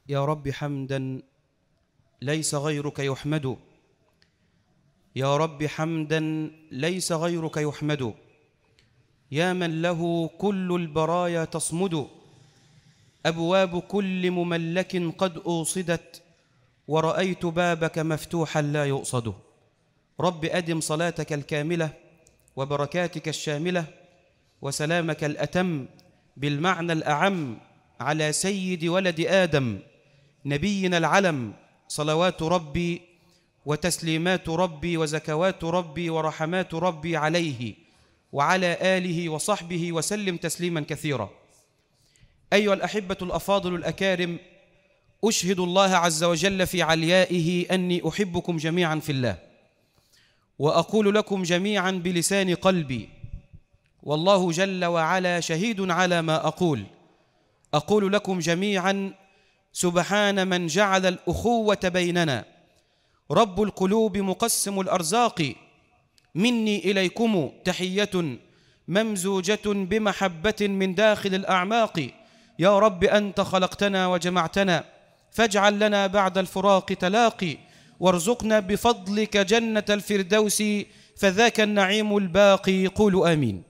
يا رب حمدا ليس غيرك يحمد، يا رب حمدا ليس غيرك يحمد، يا من له كل البرايا تصمد، أبواب كل مملك قد أوصدت، ورأيت بابك مفتوحا لا يؤصد. رب أدم صلاتك الكاملة وبركاتك الشاملة وسلامك الأتم بالمعنى الأعم على سيد ولد آدم نبينا العلم، صلوات ربي وتسليمات ربي وزكوات ربي ورحمات ربي عليه وعلى آله وصحبه وسلم تسليما كثيرا. أيها الأحبة الأفاضل الأكارم، أشهد الله عز وجل في عليائه أني أحبكم جميعا في الله، وأقول لكم جميعا بلسان قلبي، والله جل وعلا شهيد على ما أقول لكم جميعا سبحان من جعل الأخوة بيننا، رب القلوب مقسم الأرزاق، مني إليكم تحية ممزوجة بمحبة من داخل الأعماق. يا رب أنت خلقتنا وجمعتنا، فاجعل لنا بعد الفراق تلاقي، وارزقنا بفضلك جنة الفردوس، فذاك النعيم الباقي. قولوا آمين.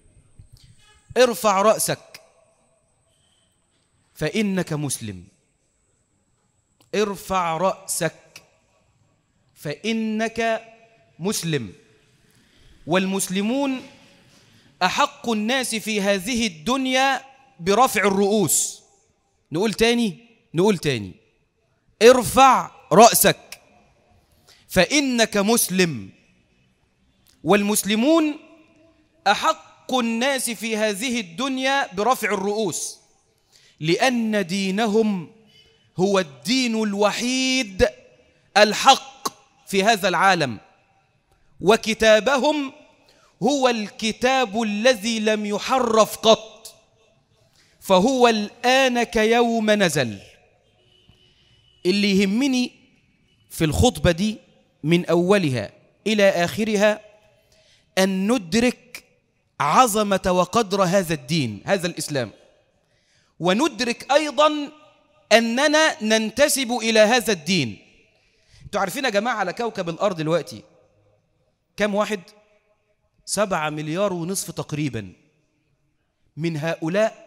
ارفع رأسك فإنك مسلم، ارفع رأسك فإنك مسلم. والمسلمون أحق الناس في هذه الدنيا برفع الرؤوس. نقول تاني، ارفع رأسك فإنك مسلم. والمسلمون أحق الناس في هذه الدنيا برفع الرؤوس، لأن دينهم هو الدين الوحيد الحق في هذا العالم، وكتابهم هو الكتاب الذي لم يحرف قط، فهو الآن كيوم نزل. اللي يهمني في الخطبة دي من أولها إلى آخرها أن ندرك عظمة وقدر هذا الدين، هذا الإسلام، وندرك أيضا أننا ننتسب إلى هذا الدين. انتوا عارفين يا جماعة على كوكب الأرض دلوقتي كم واحد؟ 7 مليار ونصف تقريبا. من هؤلاء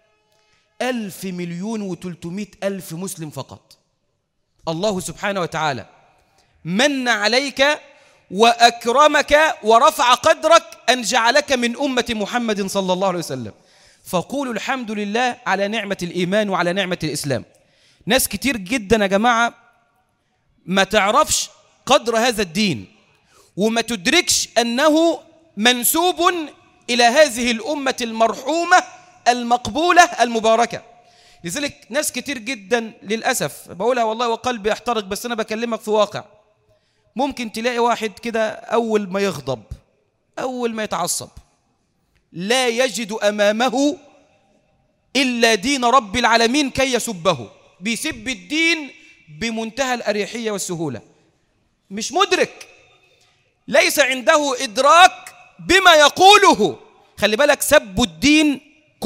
1,000,000,300,000 مسلم فقط. الله سبحانه وتعالى من عليك وأكرمك ورفع قدرك أن جعلك من أمة محمد صلى الله عليه وسلم. فقولوا الحمد لله على نعمة الإيمان وعلى نعمة الإسلام. ناس كتير جدا يا جماعة ما تعرفش قدر هذا الدين، وما تدركش أنه منسوب إلى هذه الأمة المرحومة المقبولة المباركة. لذلك ناس كتير جدا للأسف بقولها والله وقلبي يحترق، بس أنا بكلمك في واقع. ممكن تلاقي واحد كده أول ما يغضب، أول ما يتعصب، لا يجد أمامه إلا دين رب العالمين كي يسبه، بيسب الدين بمنتهى الأريحية والسهولة. مش مدرك، ليس عنده إدراك بما يقوله. خلي بالك، سب الدين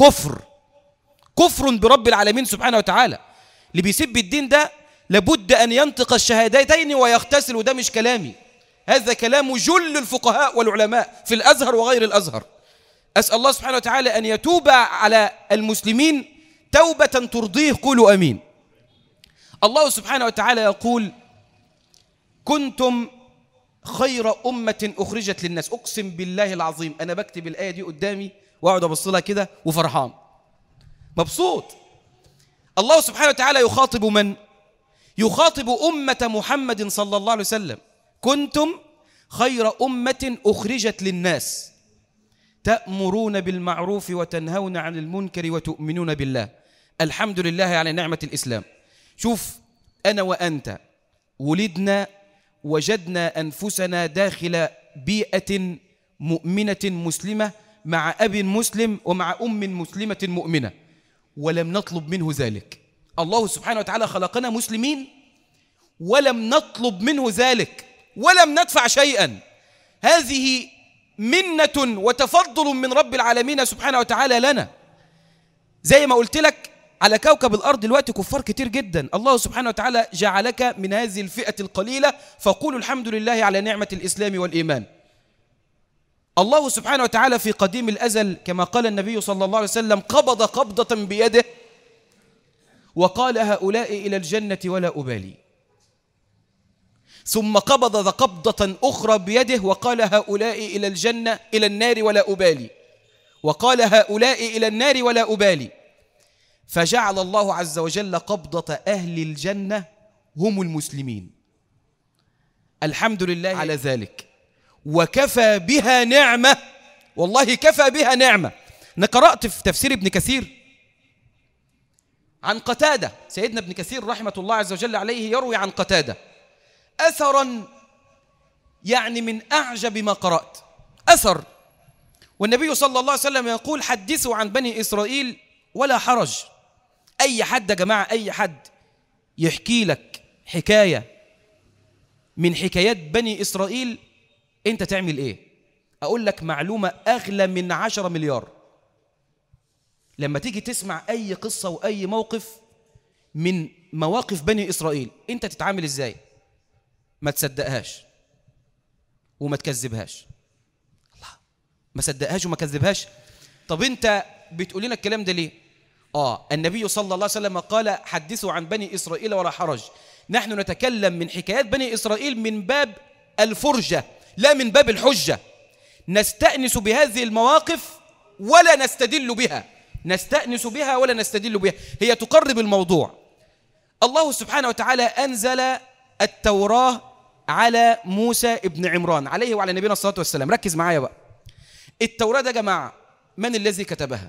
كفر برب العالمين سبحانه وتعالى. اللي بيسب الدين ده لابد أن ينطق الشهادتين ويغتسل، وده مش كلامي، هذا كلام جل الفقهاء والعلماء في الأزهر وغير الأزهر. أسأل الله سبحانه وتعالى أن يتوب على المسلمين توبة ترضيه. قولوا أمين. الله سبحانه وتعالى يقول: كنتم خير أمة أخرجت للناس. أقسم بالله العظيم أنا بكتب الآية دي قدامي وأقعد أبص لها كده وفرحان مبسوط. الله سبحانه وتعالى يخاطب من؟ يخاطب أمة محمد صلى الله عليه وسلم. كنتم خير أمة أخرجت للناس تأمرون بالمعروف وتنهون عن المنكر وتؤمنون بالله. الحمد لله على نعمة الإسلام. شوف، أنا وأنت ولدنا وجدنا أنفسنا داخل بيئة مؤمنة مسلمة، مع أب مسلم ومع أم مسلمة مؤمنة، ولم نطلب منه ذلك. الله سبحانه وتعالى خلقنا مسلمين ولم نطلب منه ذلك ولم ندفع شيئا. هذه منة وتفضل من رب العالمين سبحانه وتعالى لنا. زي ما قلت لك على كوكب الأرض دلوقتي كفار كتير جدا. الله سبحانه وتعالى جعلك من هذه الفئة القليلة، فقولوا الحمد لله على نعمة الإسلام والإيمان. الله سبحانه وتعالى في قديم الأزل كما قال النبي صلى الله عليه وسلم قبض قبضة بيده وقال هؤلاء إلى الجنة ولا أبالي، ثم قبض قبضة أخرى بيده وقال هؤلاء إلى الجنة إلى النار ولا أبالي، وقال هؤلاء إلى النار ولا أبالي، فجعل الله عز وجل قبضة أهل الجنة هم المسلمين. الحمد لله على ذلك، وكفى بها نعمة، والله كفى بها نعمة. أنا قرأت في تفسير ابن كثير عن قتادة، سيدنا ابن كثير رحمة الله عز وجل عليه يروي عن قتادة أثرا يعني من أعجب ما قرأت، أثر والنبي صلى الله عليه وسلم يقول حدثوا عن بني إسرائيل ولا حرج. أي حد يا جماعة، أي حد يحكي لك حكاية من حكايات بني إسرائيل أنت تعمل إيه؟ أقول لك معلومة أغلى من 10 مليار. لما تيجي تسمع أي قصة وأي موقف من مواقف بني إسرائيل أنت تتعامل إزاي؟ ما تصدقهاش وما تكذبهاش. الله، ما صدقهاش وما كذبهاش. طب أنت بتقول لنا الكلام ده ليه؟ النبي صلى الله عليه وسلم قال حدثوا عن بني إسرائيل ولا حرج. نحن نتكلم من حكايات بني إسرائيل من باب الفرجة لا من باب الحجة. نستأنس بهذه المواقف ولا نستدل بها، نستأنس بها ولا نستدل بها، هي تقرب الموضوع. الله سبحانه وتعالى أنزل التوراة على موسى ابن عمران عليه وعلى نبينا الصلاة والسلام. ركز معايا بقى. التوراة ده يا جماعة من الذي كتبها؟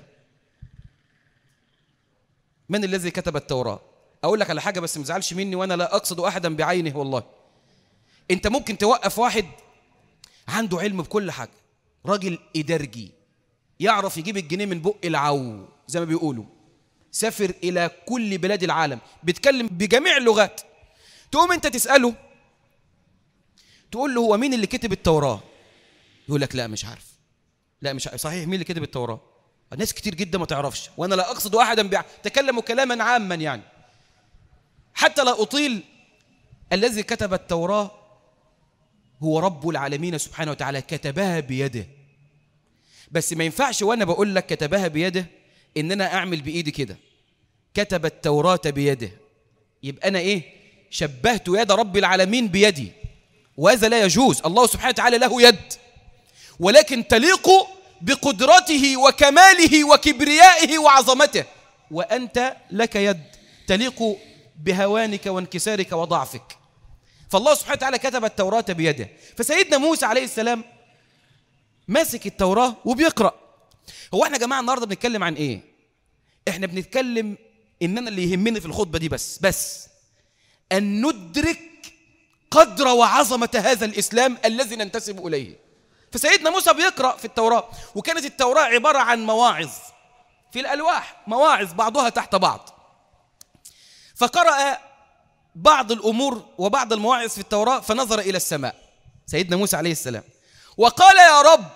من الذي كتب التوراة؟ أقول لك على حاجة بس مزعلش مني وأنا لا أقصد أحدا بعينه والله. أنت ممكن توقف واحد عنده علم بكل حاجة، راجل إدارجي يعرف يجيب الجنيه من بق العو زي ما بيقولوا، سافر إلى كل بلاد العالم، بيتكلم بجميع اللغات. تقوم أنت تسأله تقول له هو مين اللي كتب التوراة؟ يقول لك لا مش عارف. لا مش عارف. صحيح، مين اللي كتب التوراة؟ ناس كتير جدا ما تعرفش، وأنا لا أقصد أحدا تكلموا كلاما عاما يعني حتى لا أطيل. الذي كتب التوراة هو رب العالمين سبحانه وتعالى، كتبها بيده. بس ما ينفعش وأنا بقول لك كتبها بيده إن أنا أعمل بإيدي كده كتب التوراة بيده، يبقى أنا إيه؟ شبهت يد رب العالمين بيدي، وهذا لا يجوز. الله سبحانه وتعالى له يد ولكن تليق بقدرته وكماله وكبريائه وعظمته، وأنت لك يد تليق بهوانك وانكسارك وضعفك. فالله سبحانه وتعالى كتب التوراة بيده. فسيدنا موسى عليه السلام ماسك التوراة وبيقرأ. هو احنا يا جماعة النهاردة بنتكلم عن ايه؟ احنا بنتكلم اننا اللي يهمني في الخطبة دي بس ان ندرك قدر وعظمة هذا الإسلام الذي ننتسب إليه. فسيدنا موسى بيقرأ في التوراة، وكانت التوراة عبارة عن مواعظ في الألواح، مواعظ بعضها تحت بعض. فقرأ بعض الأمور وبعض المواعظ في التوراة فنظر إلى السماء سيدنا موسى عليه السلام وقال يا رب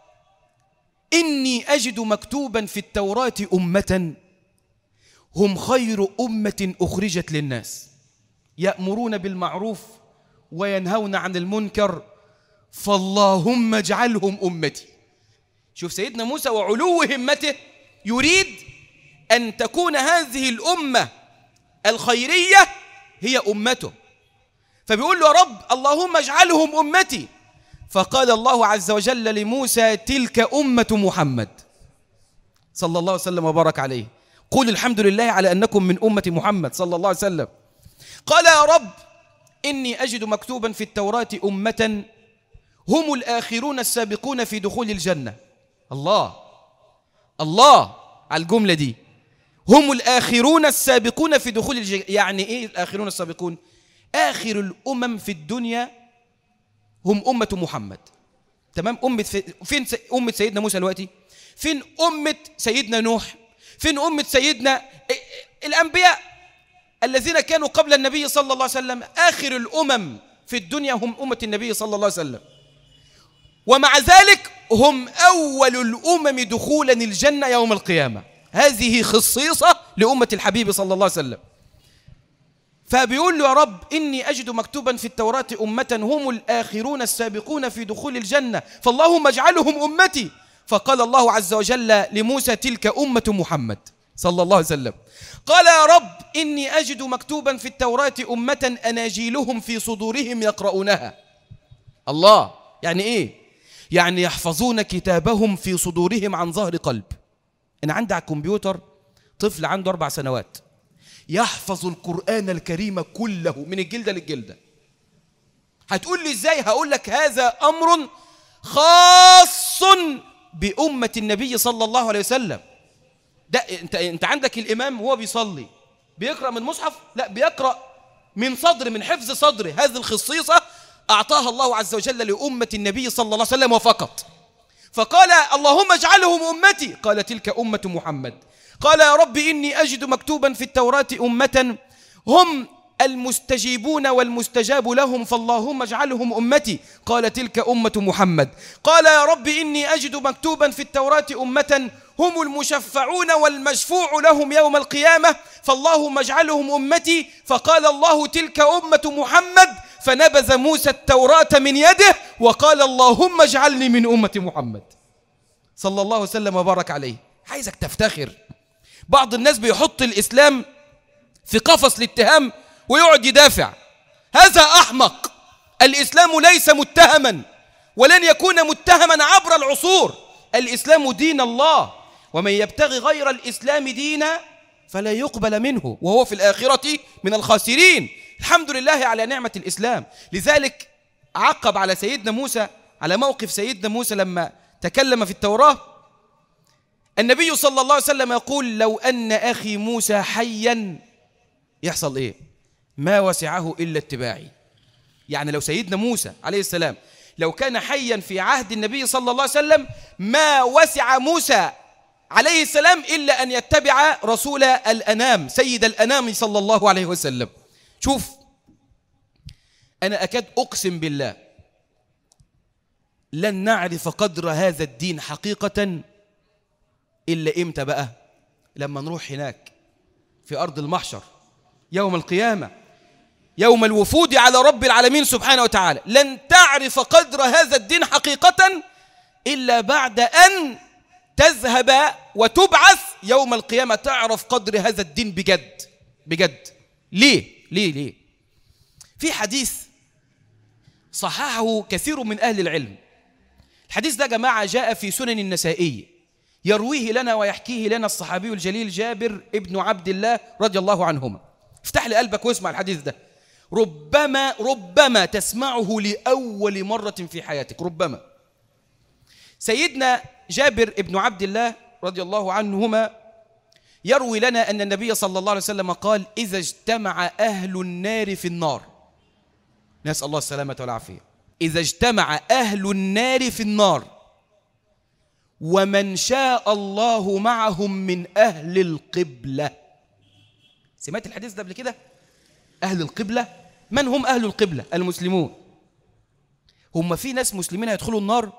إني أجد مكتوبا في التوراة أمة هم خير أمة أخرجت للناس يأمرون بالمعروف وينهون عن المنكر فاللهم اجعلهم أمتي. شوف سيدنا موسى وعلو همته يريد أن تكون هذه الأمة الخيرية هي أمته، فبيقول له يا رب اللهم اجعلهم أمتي. فقال الله عز وجل لموسى تلك أمة محمد صلى الله عليه وسلم وبارك عليه، قل الحمد لله على أنكم من أمة محمد صلى الله عليه وسلم. قال يا رب إني أجد مكتوبا في التوراة أمة هم الآخرون السابقون في دخول الجنة. الله على الجملة دي، هم الآخرون السابقون في دخول الجنة. يعني إيه الآخرون السابقون؟ آخر الأمم في الدنيا هم أمة محمد. تمام؟ فين أمة سيدنا موسى دلوقتي؟ فين أمة سيدنا نوح؟ فين أمة سيدنا الأنبياء الذين كانوا قبل النبي صلى الله عليه وسلم؟ آخر الأمم في الدنيا هم أمة النبي صلى الله عليه وسلم، ومع ذلك هم أول الأمم دخولا الجنة يوم القيامة. هذه خصيصة لأمة الحبيب صلى الله عليه وسلم. فبيقول له: يا رب إني أجد مكتوبا في التوراة أمة هم الآخرون السابقون في دخول الجنة، فاللهم اجعلهم أمتي. فقال الله عز وجل لموسى: تلك أمة محمد صلى الله عليه وسلم. قال: يا رب إني أجد مكتوبا في التوراة أمة أناجيلهم في صدورهم يقرؤونها. الله، يعني إيه؟ يعني يحفظون كتابهم في صدورهم عن ظهر قلب. أنا عندي على الكمبيوتر طفل عنده 4 سنوات يحفظ القرآن الكريم كله من الجلدة للجلدة. هتقول لي إزاي؟ هقول لك: هذا أمر خاص بأمة النبي صلى الله عليه وسلم. ده انت عندك الإمام وهو بيصلي بيقرأ من مصحف؟ لا، بيقرأ من صدر، من حفظ صدره. هذه الخصيصة أعطاها الله عز وجل لأمة النبي صلى الله عليه وسلم وفقط. فقال: اللهم اجعلهم أمتي. قال: تلك أمة محمد. قال: يا رب إني أجد مكتوبا في التوراة أمة هم المستجيبون والمستجاب لهم، فاللهم اجعلهم أمتي. قال: تلك أمة محمد. قال: يا رب إني أجد مكتوبا في التوراة أمة هم المشفعون والمشفوع لهم يوم القيامة، فاللهم اجعلهم أمتي. فقال الله: تلك أمة محمد. فنبذ موسى التوراة من يده وقال: اللهم اجعلني من أمة محمد صلى الله وسلم وبارك عليه. عايزك تفتخر. بعض الناس بيحط الإسلام في قفص الاتهام ويقعد يدافع. هذا أحمق. الإسلام ليس متهما ولن يكون متهما عبر العصور. الإسلام دين الله، ومن يبتغي غير الإسلام دينا فلا يقبل منه وهو في الآخرة من الخاسرين. الحمد لله على نعمة الإسلام. لذلك عقب على سيدنا موسى، على موقف سيدنا موسى لما تكلم في التوراة، النبي صلى الله عليه وسلم يقول: لو أن أخي موسى حيا يحصل إيه؟ ما وسعه إلا اتباعي. يعني لو سيدنا موسى عليه السلام لو كان حيا في عهد النبي صلى الله عليه وسلم ما وسع موسى عليه السلام إلا أن يتبع رسول الأنام سيد الأنام صلى الله عليه وسلم. شوف، أنا أكاد أقسم بالله لن نعرف قدر هذا الدين حقيقة إلا إمتى بقى؟ لما نروح هناك في أرض المحشر يوم القيامة، يوم الوفود على رب العالمين سبحانه وتعالى. لن تعرف قدر هذا الدين حقيقة إلا بعد أن تذهب وتبعث يوم القيامة تعرف قدر هذا الدين بجد بجد. ليه؟ في حديث صححه كثير من أهل العلم. الحديث ده جماعة جاء في سنن النسائي، يرويه لنا ويحكيه لنا الصحابي الجليل جابر ابن عبد الله رضي الله عنهما. افتح لي قلبك واسمع الحديث ده. ربما تسمعه لأول مرة في حياتك، ربما. سيدنا جابر ابن عبد الله رضي الله عنهما يروي لنا أن النبي صلى الله عليه وسلم قال: إذا اجتمع أهل النار في النار، نسأل الله السلامة والعافية، إذا اجتمع أهل النار في النار ومن شاء الله معهم من أهل القبلة. سمعت الحديث ده قبل كده؟ أهل القبلة، من هم أهل القبلة؟ المسلمون. هم في ناس مسلمين هيدخلوا النار؟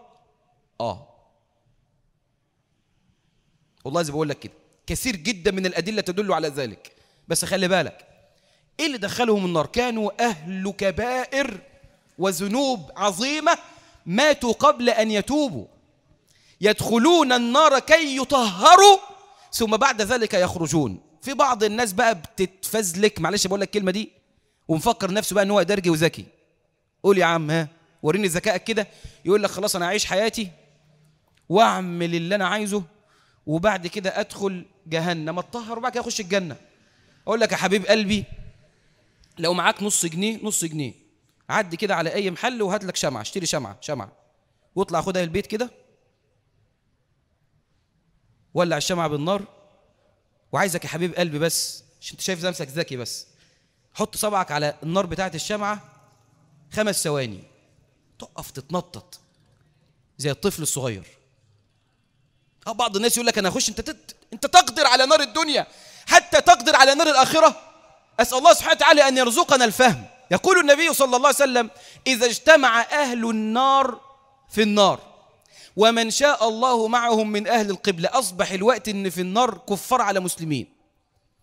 والله زي بقول لك كده، كثير جدا من الأدلة تدل على ذلك. بس خلي بالك، إيه اللي دخلهم النار؟ كانوا أهل كبائر وذنوب عظيمة ماتوا قبل أن يتوبوا، يدخلون النار كي يطهروا ثم بعد ذلك يخرجون. في بعض الناس بقى بتتفزلك، معلش بقول لك الكلمة دي، ومفكر نفسه بقى ان هو درجي وذكي. قول يا عم، وريني ذكائك كده. يقول لك خلاص انا اعيش حياتي واعمل اللي انا عايزه وبعد كده ادخل جهنم اتطهر وبعد كده اخش الجنة. اقول لك يا حبيب قلبي، لو معاك نص جنيه عدي كده على اي محل وهات لك شمعة، اشتري شمعة واطلع خدها البيت كده، ولع الشمعة بالنار، وعايزك يا حبيب قلبي بس عشان انت شايف نفسك ذكي، بس حط صبعك على النار بتاعت الشمعة 5 ثواني، تقف تتنطط زي الطفل الصغير. بعض الناس يقول لك انا اخش، انت تقدر على نار الدنيا حتى تقدر على نار الآخرة. أسأل الله سبحانه وتعالى أن يرزقنا الفهم. يقول النبي صلى الله عليه وسلم: إذا اجتمع أهل النار في النار ومن شاء الله معهم من أهل القبلة. أصبح الوقت أن في النار كفار على مسلمين،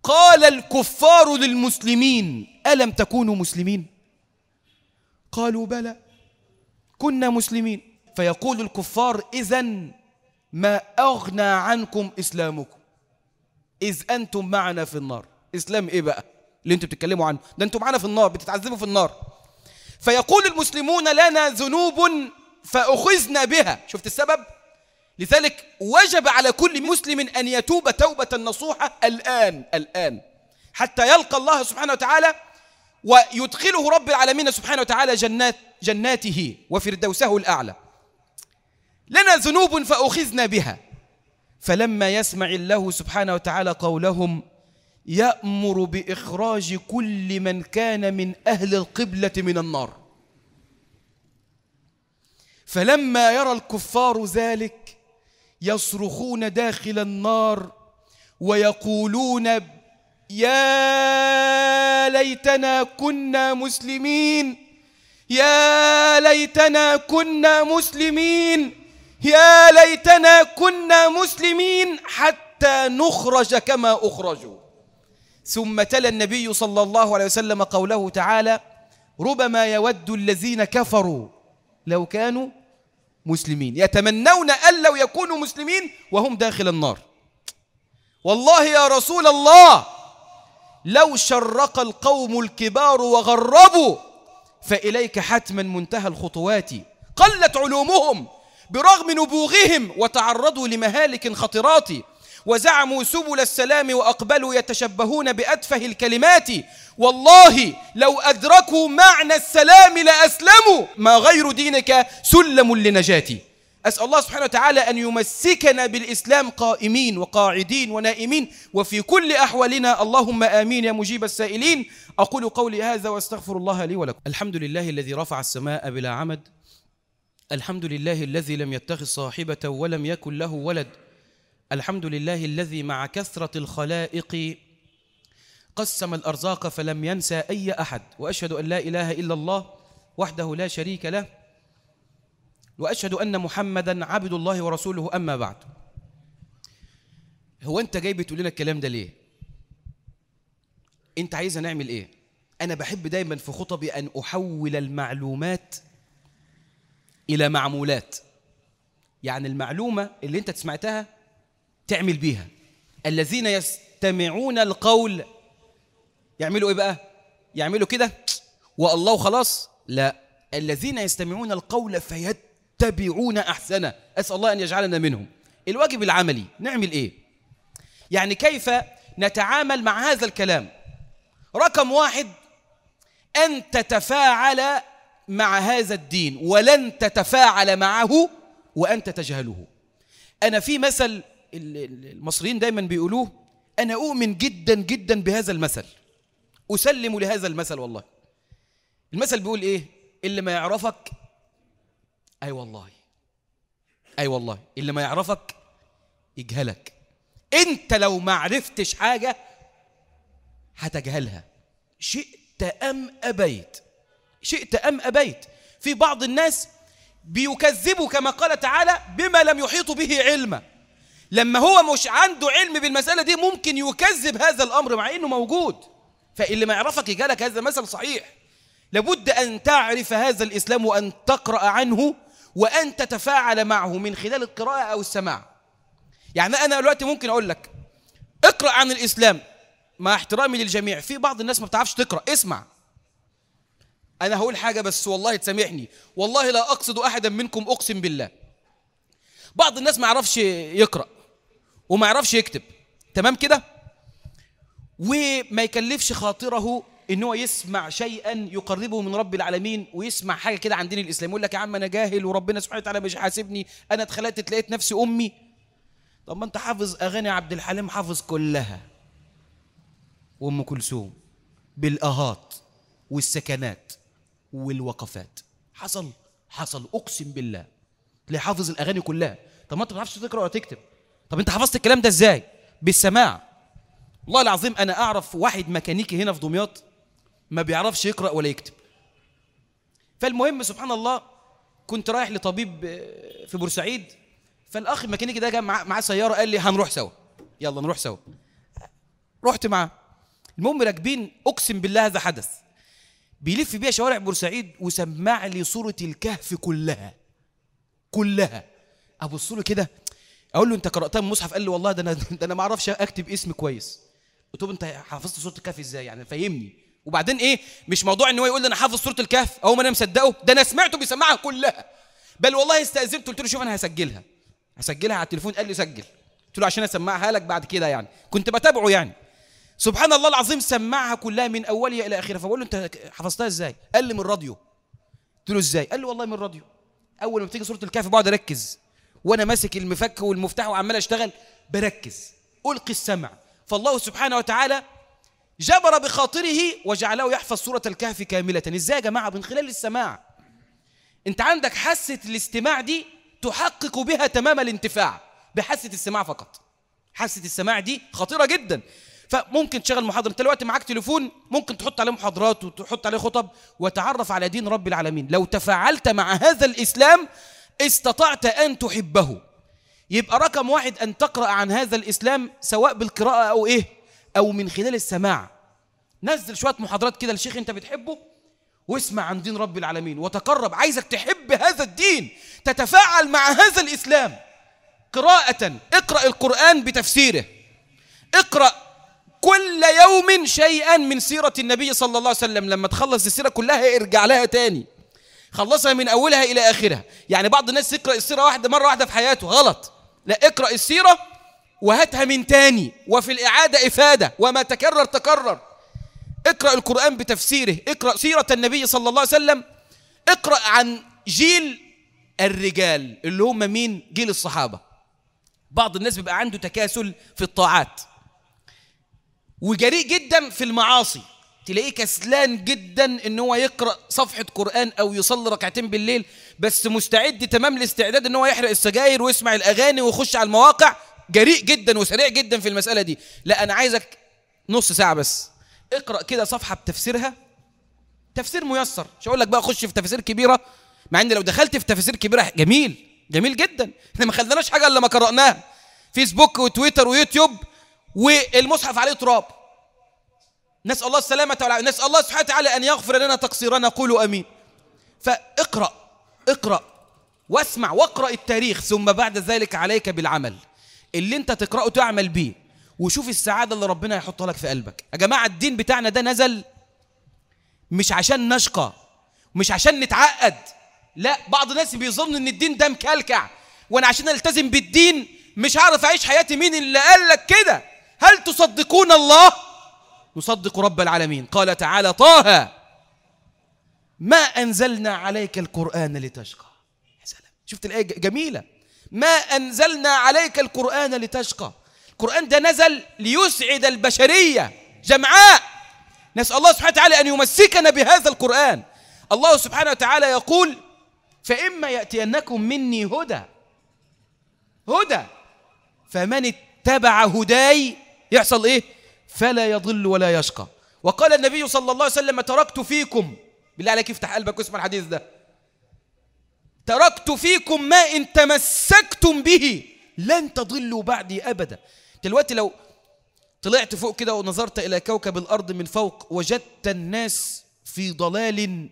قال الكفار للمسلمين ألم تكونوا مسلمين؟ قالوا بلى كنا مسلمين. فيقول الكفار إذن ما أغنى عنكم إسلامكم إذ أنتم معنا في النار. إسلام إيه بقى اللي أنتم بتتكلموا عنه ده؟ أنتم معنا في النار، بتتعذبوا في النار. فيقول المسلمون لنا ذنوب فأخذنا بها. شفت السبب؟ لذلك وجب على كل مسلم أن يتوب توبة نصوحة الآن حتى يلقى الله سبحانه وتعالى ويدخله رب العالمين سبحانه وتعالى جناته وفردوسه الأعلى. لنا ذنوب فأخذنا بها. فلما يسمع الله سبحانه وتعالى قولهم يأمر بإخراج كل من كان من أهل القبلة من النار. فلما يرى الكفار ذلك يصرخون داخل النار ويقولون يا ليتنا كنا مسلمين، يا ليتنا كنا مسلمين، يا ليتنا كنا مسلمين حتى نخرج كما أخرجوا. ثم تلا النبي صلى الله عليه وسلم قوله تعالى ربما يود الذين كفروا لو كانوا مسلمين، يتمنون أن لو يكونوا مسلمين وهم داخل النار. والله يا رسول الله لو شرق القوم الكبار وغربوا فإليك حتما منتهى الخطوات. قلت علومهم برغم نبوغهم وتعرضوا لمهالك خطرات، وزعموا سبل السلام وأقبلوا يتشبهون بأتفه الكلمات. والله لو أدركوا معنى السلام لأسلموا، ما غير دينك سلم لنجاتي. أسأل الله سبحانه وتعالى أن يمسكنا بالإسلام قائمين وقاعدين ونائمين وفي كل أحوالنا، اللهم آمين يا مجيب السائلين. أقول قولي هذا وأستغفر الله لي ولكم. الحمد لله الذي رفع السماء بلا عمد، الحمد لله الذي لم يتخذ صاحبة ولم يكن له ولد، الحمد لله الذي مع كثرة الخلائق قسم الأرزاق فلم ينسى أي أحد، وأشهد أن لا إله إلا الله وحده لا شريك له، وأشهد أن محمدا عبد الله ورسوله. أما بعد، هو أنت جاي بتقول لنا الكلام ده ليه؟ أنت عايز نعمل إيه؟ أنا بحب دايما في خطبي أن أحول المعلومات إلى معمولات. يعني المعلومة اللي أنت سمعتها تعمل بيها. الذين يستمعون القول يعملوا إيه بقى؟ يعملوا كده والله خلاص؟ لا، الذين يستمعون القول فيتبعون أحسنه. أسأل الله أن يجعلنا منهم. الواجب العملي نعمل إيه؟ يعني كيف نتعامل مع هذا الكلام؟ رقم واحد، أن تتفاعل مع هذا الدين، ولن تتفاعل معه وأنت تجهله. أنا في مثل المصريين دايما بيقولوه، أنا أؤمن جدا جدا بهذا المثل، أسلم لهذا المثل والله. المثل بيقول إيه؟ اللي ما يعرفك أي والله اللي ما يعرفك يجهلك. أنت لو ما عرفتش حاجة هتجهلها، شئت أم أبيت. في بعض الناس بيكذبوا كما قال تعالى بما لم يحيطوا به علما. لما هو مش عنده علم بالمسألة دي ممكن يكذب هذا الأمر مع إنه موجود. فاللي ما يعرفك يجهلك، هذا مثل صحيح. لابد أن تعرف هذا الإسلام وأن تقرأ عنه وأن تتفاعل معه من خلال القراءة أو السماع. يعني أنا دلوقتي ممكن أقول لك اقرأ عن الإسلام، مع احترامي للجميع، في بعض الناس ما بتعرفش تقرأ. اسمع، أنا هقول حاجة بس والله تسامحني، والله لا أقصد أحدا منكم، أقسم بالله. بعض الناس ما يعرفش يقرأ وما يعرفش يكتب، تمام كده، وما يكلفش خاطره إنه يسمع شيئا يقربه من رب العالمين، ويسمع حاجة كده عن دين الإسلام يقول لك يا عم أنا جاهل وربنا سبحانه وتعالى مش حاسبني، أنا اتخلقت لقيت نفسي أمي. طب ما أنت حافظ أغاني عبد الحليم، حافظ كلها، وأم كلثوم بالآهات والسكنات والوقفات. حصل أقسم بالله تلاقي حافظ الأغاني كلها. طب ما أنت ما بتعرفش تقرأ ولا تكتب، طب أنت حفظت الكلام ده إزاي؟ بالسماع. والله العظيم أنا أعرف واحد ميكانيكي هنا في دمياط ما بيعرفش يقرأ ولا يكتب. فالمهم سبحان الله، كنت رايح لطبيب في بورسعيد، فالأخ الميكانيكي ده جاء معاه سيارة، قال لي هنروح سوا، يلا نروح سوا. رحت معاه. المهم راكبين، اقسم بالله هذا حدث، بيلف بيها شوارع بورسعيد وسمع لي سورة الكهف كلها. ابص له كده اقول له انت قرأتها من المصحف؟ قال لي والله ده انا ما اعرفش اكتب اسم كويس. قلت له انت حافظت سورة الكهف ازاي يعني؟ فهمني. وبعدين ايه، مش موضوع ان هو يقول لي انا حافظ سورة الكهف او ما انا مصدقه، ده انا سمعته بيسمعها كلها. بل والله استأذنت قلت له شوف انا هسجلها على التليفون. قال لي سجل. قلت له عشان اسمعها لك بعد كده، يعني كنت بتابعه يعني. سبحان الله العظيم سمعها كلها من اولها الى اخرها. فبقول له انت حفظتها ازاي؟ قال لي من الراديو. قلت له ازاي؟ قال لي والله من الراديو. اول ما بتيجي سورة الكهف بقعد اركز، وانا ماسك المفك والمفتاح وعمال اشتغل بركز، القي السمع. فالله سبحانه وتعالى جبر بخاطره وجعله يحفظ سورة الكهف كاملة. ازاي يا جماعة؟ من خلال السماع. انت عندك حاسة الاستماع دي تحقق بها تمام الانتفاع بحاسة السماع فقط. حاسة السماع دي خطيرة جدا. فممكن تشغل محاضرة، انت دلوقتي معاك تليفون ممكن تحط عليه محاضرات وتحط عليه خطب وتعرف على دين رب العالمين. لو تفاعلت مع هذا الإسلام استطعت أن تحبه. يبقى رقم واحد أن تقرأ عن هذا الإسلام سواء بالقراءة أو إيه أو من خلال السماع. نزل شوية محاضرات كده لشيخ أنت بتحبه واسمع عن دين رب العالمين وتقرب. عايزك تحب هذا الدين، تتفاعل مع هذا الإسلام. قراءة، اقرأ القرآن بتفسيره، اقرأ كل يوم شيئا من سيرة النبي صلى الله عليه وسلم. لما تخلص السيرة كلها ارجع لها تاني، خلصها من أولها إلى آخرها. يعني بعض الناس يقرأ السيرة مرة واحدة في حياته، غلط. لا، اقرأ السيرة وهاتها من تاني، وفي الإعادة إفادة، وما تكرر تكرر. اقرأ القرآن بتفسيره، اقرأ سيرة النبي صلى الله عليه وسلم، اقرأ عن جيل الرجال اللي هم مين؟ جيل الصحابة. بعض الناس بيبقى عنده تكاسل في الطاعات وجريء جدا في المعاصي، تلاقيه كسلان جدا ان هو يقرأ صفحة قرآن او يصلي ركعتين بالليل، بس مستعد تمام الاستعداد ان هو يحرق السجاير ويسمع الاغاني ويخش على المواقع. جريء جدا وسريع جدا في المسألة دي. لا، انا عايزك نص ساعة بس اقرأ كده صفحة بتفسيرها، تفسير ميسر. مش هقول لك بقى خش في تفاسير كبيرة، مع ان لو دخلت في تفاسير كبيرة جميل جدا. احنا ما خلناش حاجة الا ما قرأناها. فيسبوك وتويتر ويوتيوب والمصحف عليه تراب. نسأل الله السلامة والعافية، نسأل الله سبحانه وتعالى أن يغفر لنا تقصيرنا. قولوا أمين. اقرأ واسمع واقرأ التاريخ، ثم بعد ذلك عليك بالعمل. اللي انت تقرأه تعمل بيه، وشوف السعادة اللي ربنا يحطها لك في قلبك. يا جماعة الدين بتاعنا ده نزل مش عشان نشقى، مش عشان نتعقد. لا، بعض الناس بيظن ان الدين ده مكلكع، وانا عشان التزم بالدين مش هعرف اعيش حياتي. مين اللي قال لك كده؟ هل تصدقون الله؟ نصدق رب العالمين. قال تعالى: طه ما أنزلنا عليك القرآن لتشقى. يا سلام، شفت الآية جميلة. ما أنزلنا عليك القرآن لتشقى. القرآن ده نزل ليسعد البشرية جمعاء. نسأل الله سبحانه وتعالى أن يمسكنا بهذا القرآن. الله سبحانه وتعالى يقول: فإما يأتينكم مني هدى فمن اتبع هداي يحصل إيه؟ فلا يضل ولا يشقى. وقال النبي صلى الله عليه وسلم: تركت فيكم، بالله عليك افتح قلبك واسمع الحديث ده، تركت فيكم ما إن تمسكتم به لن تضلوا بعدي أبدا. دلوقتي لو طلعت فوق كده ونظرت إلى كوكب الأرض من فوق وجدت الناس في ضلال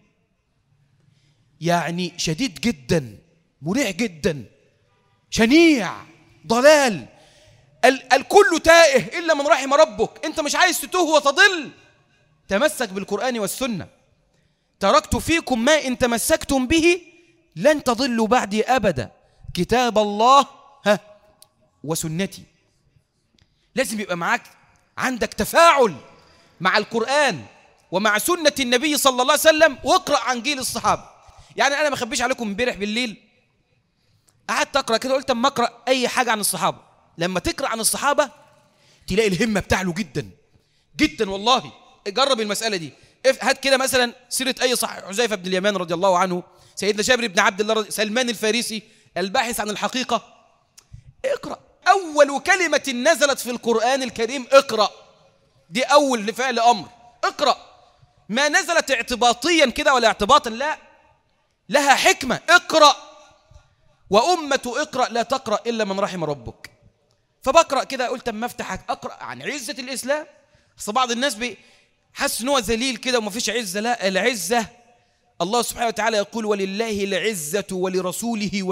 يعني شديد جدا، مريع جدا، شنيع، ضلال، الكل تائه إلا من رحم ربك. أنت مش عايز تتوه وتضل، تمسك بالقرآن والسنة. تركت فيكم ما إن تمسكتم به لن تضلوا بعدي أبدا، كتاب الله وسنتي. لازم يبقى معاك عندك تفاعل مع القرآن ومع سنة النبي صلى الله عليه وسلم، واقرأ عن جيل الصحابة. يعني أنا ما أخبيش عليكم، امبارح بالليل قعدت أقرأ كده، قلت أما أقرأ أي حاجة عن الصحابة. لما تقرأ عن الصحابة تلاقي الهمة بتاعله جدا جدا والله. جرب المسألة دي، هات كده مثلا سيرة أي صحابي، حذيفة بن اليمان رضي الله عنه، سيدنا جابر بن عبد الله، سلمان الفارسي الباحث عن الحقيقة. اقرأ. أول كلمة نزلت في القرآن الكريم اقرأ، دي أول فعل أمر. اقرأ، ما نزلت اعتباطيا كده ولا اعتباطا، لا، لها حكمة. اقرأ. وأمة اقرأ لا تقرأ إلا من رحم ربك. فبقرأ كده، قلت اما افتح أقرأ عن عزة الإسلام بس بعض الناس حس ان هو ذليل كده ومفيش عزة. لا، العزة الله سبحانه وتعالى يقول ولله العزة ولرسوله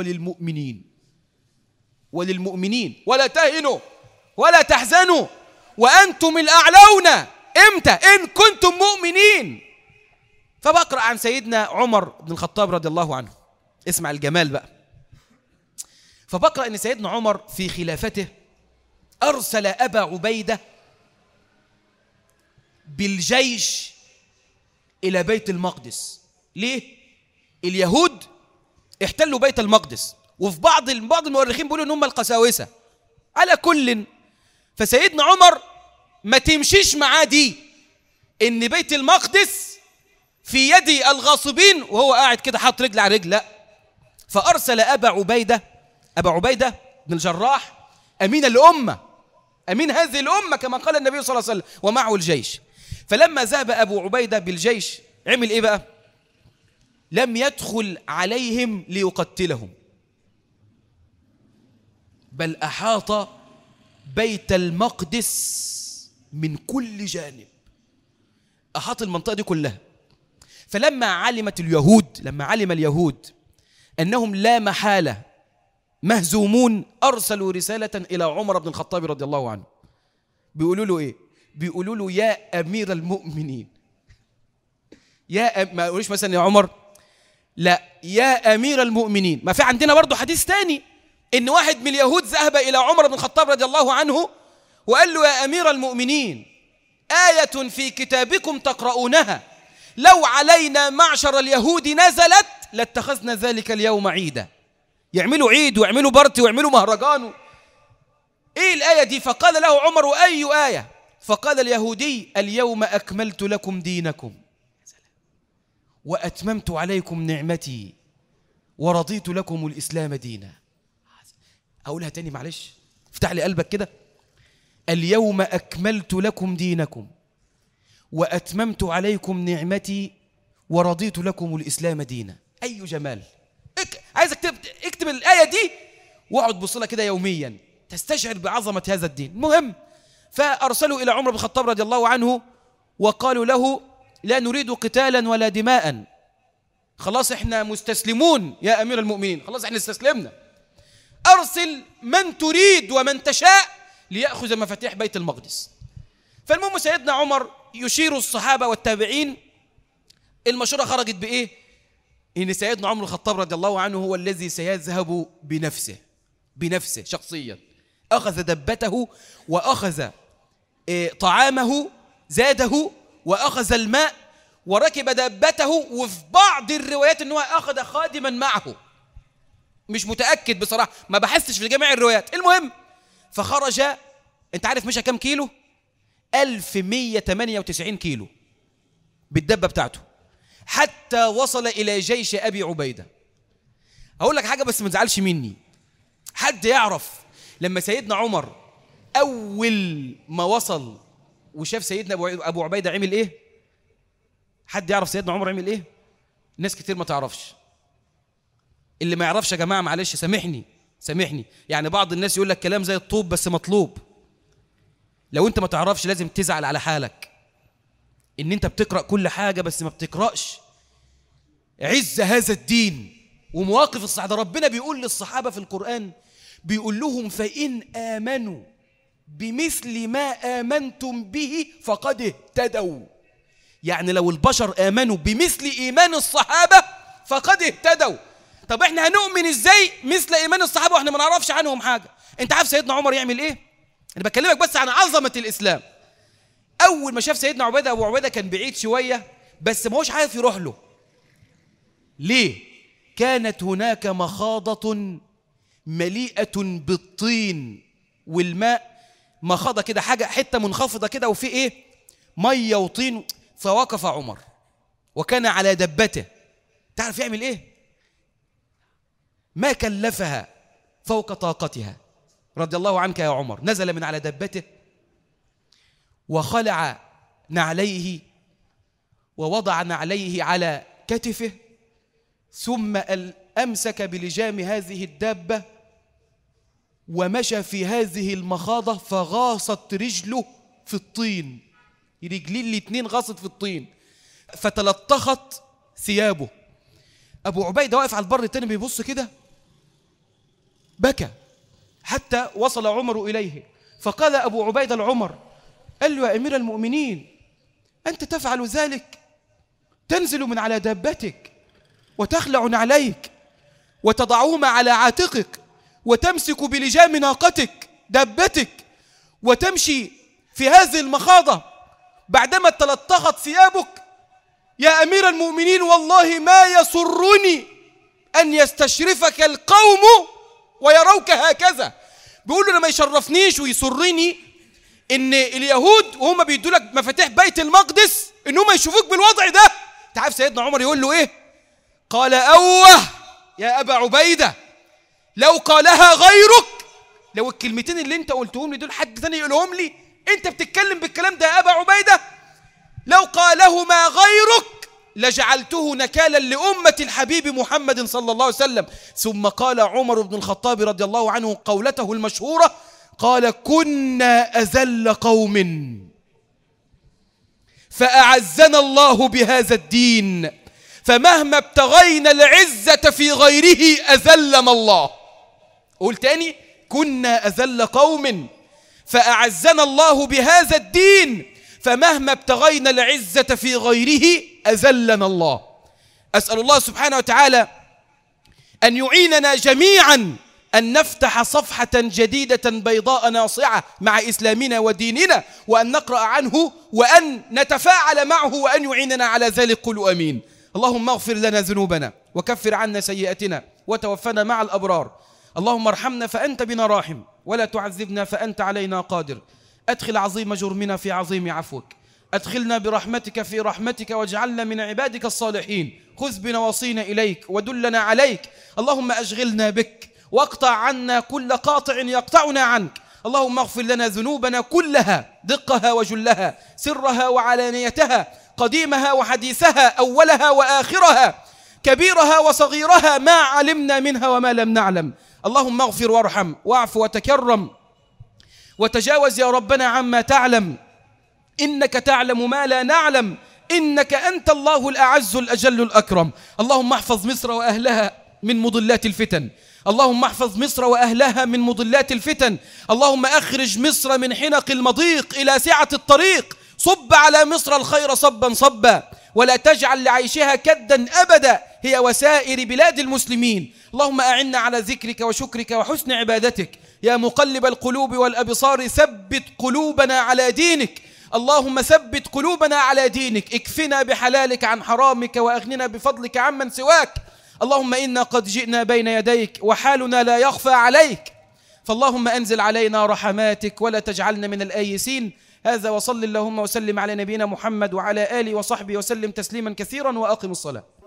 وللمؤمنين ولا تهنوا ولا تحزنوا وأنتم الأعلون. إمتى؟ إن كنتم مؤمنين. فبقرأ عن سيدنا عمر بن الخطاب رضي الله عنه، اسمع الجمال بقى. فبقرأ أن سيدنا عمر في خلافته أرسل أبا عبيدة بالجيش إلى بيت المقدس. ليه؟ اليهود احتلوا بيت المقدس، وفي بعض المؤرخين بيقولوا ان هم القساوسة. على كل، فسيدنا عمر ما تمشيش معاه دي ان بيت المقدس في يد الغاصبين وهو قاعد كده حاط رجل على رجل، لا. فأرسل أبا عبيدة بن الجراح أمين الأمة، أمين هذه الأمة كما قال النبي صلى الله عليه وسلم، ومعه الجيش. فلما ذهب أبو عبيدة بالجيش عمل إيه بقى؟ لم يدخل عليهم ليقتلهم، بل أحاط بيت المقدس من كل جانب، أحاط المنطقة دي كلها. فلما علم اليهود أنهم لا محالة مهزومون، أرسلوا رسالة إلى عمر بن الخطاب رضي الله عنه، بيقولوا له إيه؟ بيقولوا له يا أمير المؤمنين، ما يقولوش مثلا يا عمر، لا، يا أمير المؤمنين. ما في عندنا برضو حديث تاني إن واحد من اليهود ذهب إلى عمر بن الخطاب رضي الله عنه وقال له يا أمير المؤمنين، آية في كتابكم تقرؤونها لو علينا معشر اليهود نزلت لاتخذنا ذلك اليوم عيدا. يعملوا عيد ويعملوا بارتي ويعملوا مهرجان. إيه الآية دي؟ فقال له عمر وأي آية؟ فقال اليهودي اليوم أكملت لكم دينكم وأتممت عليكم نعمتي ورضيت لكم الإسلام دينا. أقولها تاني معلش، افتح لي قلبك كده. اليوم أكملت لكم دينكم وأتممت عليكم نعمتي ورضيت لكم الإسلام دينا. أي جمال. عايزك اكتب الآية دي واقعد بصلها كده يوميا تستشعر بعظمة هذا الدين. المهم، فأرسلوا إلى عمر بن الخطاب رضي الله عنه وقالوا له لا نريد قتالا ولا دماء، خلاص احنا مستسلمون يا أمير المؤمنين، خلاص احنا استسلمنا، أرسل من تريد ومن تشاء ليأخذ مفاتيح بيت المقدس. فالمهم سيدنا عمر يشير الصحابة والتابعين. المشورة خرجت بإيه؟ إن سيدنا عمر الخطاب رضي الله عنه هو الذي سيذهب بنفسه شخصيا. أخذ دبته وأخذ طعامه زاده وأخذ الماء وركب دابته، وفي بعض الروايات أنه أخذ خادما معه، مش متأكد بصراحة، ما بحثتش في جميع الروايات. المهم فخرج، أنت عارف مشى كم كيلو؟ 1198 كيلو بالدبة بتاعته حتى وصل إلى جيش أبي عبيدة. هقول لك حاجة بس ما تزعلش مني، حد يعرف لما سيدنا عمر أول ما وصل وشاف سيدنا أبو عبيدة عمل إيه؟ حد يعرف سيدنا عمر عمل إيه؟ ناس كتير ما تعرفش. اللي ما يعرفش يا جماعة معلش سامحني، يعني بعض الناس يقول لك كلام زي الطوب بس مطلوب. لو أنت ما تعرفش لازم تزعل على حالك إن أنت بتقرأ كل حاجة بس ما بتقرأش عز هذا الدين ومواقف الصحابة. ربنا بيقول للصحابة في القرآن، بيقول لهم فإن آمنوا بمثل ما آمنتم به فقد اهتدوا. يعني لو البشر آمنوا بمثل إيمان الصحابة فقد اهتدوا. طب احنا هنؤمن ازاي مثل إيمان الصحابة واحنا ما نعرفش عنهم حاجة؟ انت عارف سيدنا عمر يعمل ايه؟ انا بكلمك بس عن عظمة الإسلام. أول ما شاف سيدنا أبو عبيدة كان بعيد شوية بس ما هوش عارف يروح له. ليه؟ كانت هناك مخاضة مليئة بالطين والماء، مخاضة كده، حاجة حتة منخفضة كده وفي ايه؟ مية وطين. فوقف عمر وكان على دبته. تعرف يعمل ايه؟ ما كلفها فوق طاقتها رضي الله عنك يا عمر. نزل من على دبته وخلع نعليه ووضع نعليه على كتفه، ثم أمسك بلجام هذه الدابة ومشى في هذه المخاضة فغاصت رجله في الطين رجلين الاتنين غاصت في الطين، فتلطخت ثيابه. أبو عبيدة واقف على البر التاني بيبص كده، بكى حتى وصل عمر إليه، فقال أبو عبيدة لعمر، قال له: يا أمير المؤمنين، أنت تفعل ذلك؟ تنزل من على دابتك وتخلع نعليك وتضعهما على عاتقك وتمسك بلجام ناقتك دابتك وتمشي في هذه المخاضة بعدما تلطخت ثيابك؟ يا أمير المؤمنين، والله ما يسرني أن يستشرفك القوم ويروك هكذا. بيقول له: أنا ما يشرفنيش ويسرني إن اليهود وهم بيدوا لك مفاتيح بيت المقدس إن هم يشوفوك بالوضع ده. تعرف سيدنا عمر يقول له إيه؟ قال: أوه يا أبا عبيدة، لو قالها غيرك، لو الكلمتين اللي أنت قلتهم لي دول حد ثاني يقولهم لي، أنت بتتكلم بالكلام ده يا أبا عبيدة، لو قالهما غيرك لجعلته نكالا لأمة الحبيب محمد صلى الله عليه وسلم. ثم قال عمر بن الخطاب رضي الله عنه قولته المشهورة، قال: كنا أذل قوم فأعزنا الله بهذا الدين، فمهما ابتغينا العزة في غيره أذلنا الله. قول تاني: كنا أذل قوم فأعزنا الله بهذا الدين، فمهما ابتغينا العزة في غيره أذلنا الله. أسأل الله سبحانه وتعالى أن يعيننا جميعا أن نفتح صفحة جديدة بيضاء ناصعة مع إسلامنا وديننا، وأن نقرأ عنه وأن نتفاعل معه، وأن يعيننا على ذلك. قولوا أمين. اللهم اغفر لنا ذنوبنا وكفر عنا سيئاتنا وتوفنا مع الأبرار. اللهم ارحمنا فأنت بنا راحم، ولا تعذبنا فأنت علينا قادر. أدخل عظيم جرمنا في عظيم عفوك، أدخلنا برحمتك في رحمتك، واجعلنا من عبادك الصالحين. خذ بنواصينا إليك ودلنا عليك. اللهم أشغلنا بك واقطع عنا كل قاطع يقطعنا عنك. اللهم اغفر لنا ذنوبنا كلها، دقها وجلها، سرها وعلانيتها، قديمها وحديثها، أولها وآخرها، كبيرها وصغيرها، ما علمنا منها وما لم نعلم. اللهم اغفر وارحم واعف وتكرم وتجاوز يا ربنا عما تعلم، إنك تعلم ما لا نعلم، إنك أنت الله الأعز الأجل الأكرم. اللهم احفظ مصر وأهلها من مضلات الفتن، اللهم احفظ مصر وأهلها من مضلات الفتن. اللهم أخرج مصر من حنق المضيق إلى سعة الطريق. صب على مصر الخير صبا صبا، ولا تجعل لعيشها كدا أبدا، هي وسائر بلاد المسلمين. اللهم أعنا على ذكرك وشكرك وحسن عبادتك. يا مقلب القلوب والأبصار ثبت قلوبنا على دينك. اللهم ثبت قلوبنا على دينك. اكفنا بحلالك عن حرامك، وأغننا بفضلك عمن سواك. اللهم إنا قد جئنا بين يديك وحالنا لا يخفى عليك، فاللهم أنزل علينا رحماتك ولا تجعلنا من الآيسين. هذا، وصل اللهم وسلم على نبينا محمد وعلى آله وصحبه وسلم تسليما كثيرا، وأقم الصلاة.